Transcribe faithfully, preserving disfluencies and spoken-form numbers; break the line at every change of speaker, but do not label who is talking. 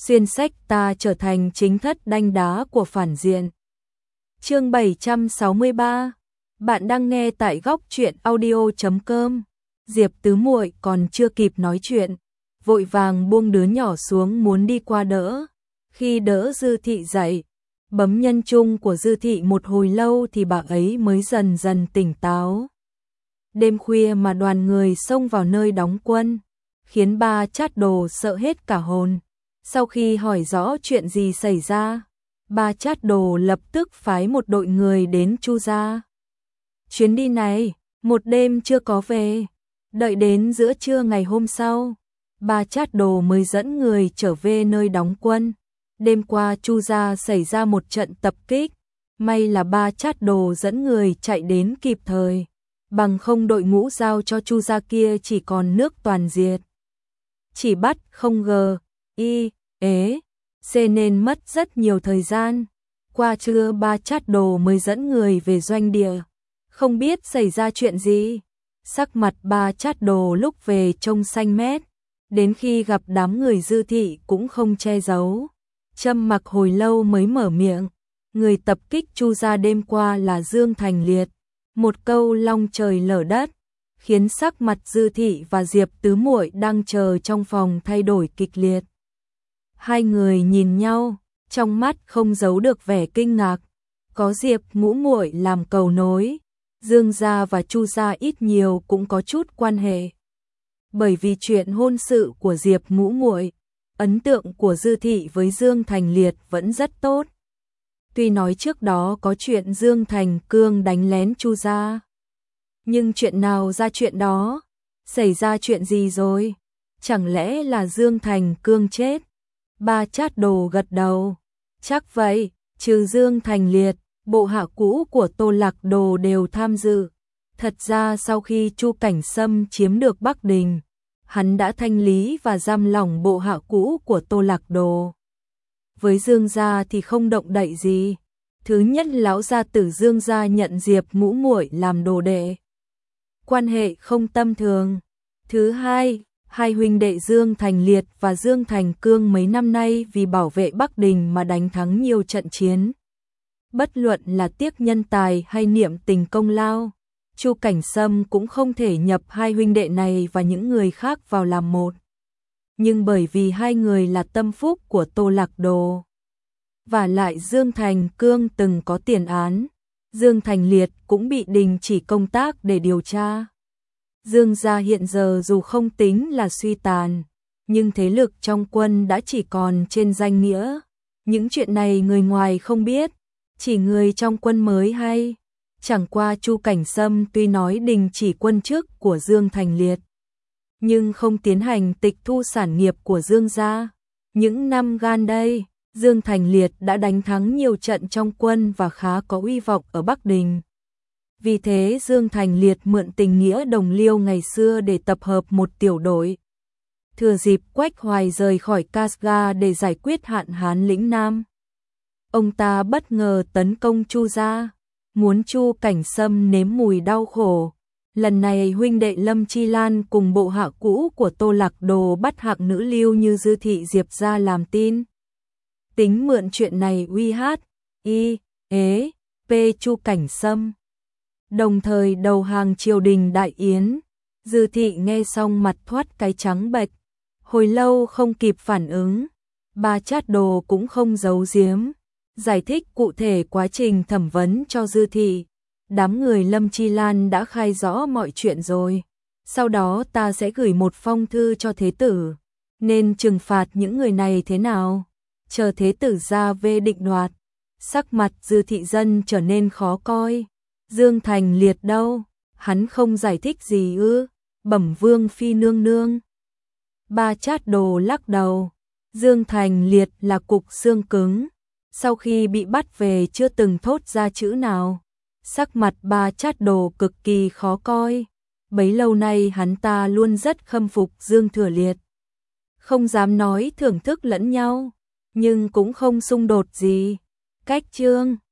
xuyên sách ta trở thành chính thất đanh đá của phản diện. Chương bảy trăm sáu mươi ba. Bạn đang nghe tại góc truyện audio chấm com. Diệp tứ muội còn chưa kịp nói chuyện, vội vàng buông đứa nhỏ xuống muốn đi qua đỡ. Khi đỡ Dư Thị dậy, bấm nhân trung của Dư Thị một hồi lâu thì bà ấy mới dần dần tỉnh táo. Đêm khuya mà đoàn người xông vào nơi đóng quân, khiến Ba Chát Đồ sợ hết cả hồn. Sau khi hỏi rõ chuyện gì xảy ra, Ba Chát Đồ lập tức phái một đội người đến Chu gia. Chuyến đi này, một đêm chưa có về, đợi đến giữa trưa ngày hôm sau, Ba Chát Đồ mới dẫn người trở về nơi đóng quân. Đêm qua Chu gia xảy ra một trận tập kích, may là Ba Chát Đồ dẫn người chạy đến kịp thời, bằng không đội ngũ giao cho Chu gia kia chỉ còn nước toàn diệt. Chỉ bắt không gờ, y, ế, c nên mất rất nhiều thời gian. Qua trưa Ba Chát Đồ mới dẫn người về doanh địa, không biết xảy ra chuyện gì. Sắc mặt Ba Chát Đồ lúc về trông xanh mét, đến khi gặp đám người Dư Thị cũng không che giấu. Trầm mặc hồi lâu mới mở miệng, người tập kích Chu gia đêm qua là Dương Thành Liệt. Một câu long trời lở đất, khiến sắc mặt Dư Thị và Diệp tứ muội đang chờ trong phòng thay đổi kịch liệt. Hai người nhìn nhau, trong mắt không giấu được vẻ kinh ngạc. Có Diệp ngũ muội làm cầu nối, Dương gia và Chu gia ít nhiều cũng có chút quan hệ. Bởi vì chuyện hôn sự của Diệp ngũ muội, ấn tượng của Dư Thị với Dương Thành Liệt vẫn rất tốt. Tuy nói trước đó có chuyện Dương Thành Cương đánh lén Chu gia, nhưng chuyện nào ra chuyện đó, xảy ra chuyện gì rồi? Chẳng lẽ là Dương Thành Cương chết? Ba Chát Đồ gật đầu, chắc vậy, trừ Dương Thành Liệt, bộ hạ cũ của Tô Lạc Đồ đều tham dự. Thật ra sau khi Chu Cảnh Sâm chiếm được Bắc Đình, hắn đã thanh lý và giam lỏng bộ hạ cũ của Tô Lạc Đồ. Với Dương gia thì không động đậy gì. Thứ nhất, lão gia tử Dương gia nhận Diệp ngũ muội làm đồ đệ, quan hệ không tầm thường. Thứ hai, hai huynh đệ Dương Thành Liệt và Dương Thành Cương mấy năm nay vì bảo vệ Bắc Đình mà đánh thắng nhiều trận chiến. Bất luận là tiếc nhân tài hay niệm tình công lao, Chu Cảnh Sâm cũng không thể nhập hai huynh đệ này và những người khác vào làm một. Nhưng bởi vì hai người là tâm phúc của Tô Lạc Đồ, và lại Dương Thành Cương từng có tiền án, Dương Thành Liệt cũng bị đình chỉ công tác để điều tra. Dương gia hiện giờ dù không tính là suy tàn, nhưng thế lực trong quân đã chỉ còn trên danh nghĩa. Những chuyện này người ngoài không biết, chỉ người trong quân mới hay. Chẳng qua Chu Cảnh Sâm tuy nói đình chỉ quân chức của Dương Thành Liệt, nhưng không tiến hành tịch thu sản nghiệp của Dương gia. Những năm gần đây, Dương Thành Liệt đã đánh thắng nhiều trận trong quân và khá có uy vọng ở Bắc Đình. Vì thế Dương Thành Liệt mượn tình nghĩa đồng liêu ngày xưa để tập hợp một tiểu đội. Thừa dịp Quách Hoài rời khỏi Casga để giải quyết hạn hán lĩnh Nam, ông ta bất ngờ tấn công Chu gia, muốn Chu Cảnh Sâm nếm mùi đau khổ. Lần này huynh đệ Lâm Chi Lan cùng bộ hạ cũ của Tô Lạc Đồ bắt hạng nữ lưu như Dư Thị Diệp gia làm tin, tính mượn chuyện này uy hát, y, ế, p Chu Cảnh Sâm, đồng thời đầu hàng triều đình đại yến. Dư Thị nghe xong mặt thoát cái trắng bệch, hồi lâu không kịp phản ứng. Ba Chát Đồ cũng không giấu giếm, giải thích cụ thể quá trình thẩm vấn cho Dư Thị. Đám người Lâm Chi Lan đã khai rõ mọi chuyện rồi, sau đó ta sẽ gửi một phong thư cho Thế Tử, nên trừng phạt những người này thế nào, chờ Thế Tử ra về định đoạt. Sắc mặt Dư Thị dân trở nên khó coi. Dương Thành Liệt đâu, hắn không giải thích gì ư? Bẩm Vương phi nương nương. Ba Chát Đồ lắc đầu, Dương Thành Liệt là cục xương cứng, sau khi bị bắt về chưa từng thốt ra chữ nào. Sắc mặt Ba Chát Đồ cực kỳ khó coi, bấy lâu nay hắn ta luôn rất khâm phục Dương Thừa Liệt, không dám nói thưởng thức lẫn nhau, nhưng cũng không xung đột gì. Cách chương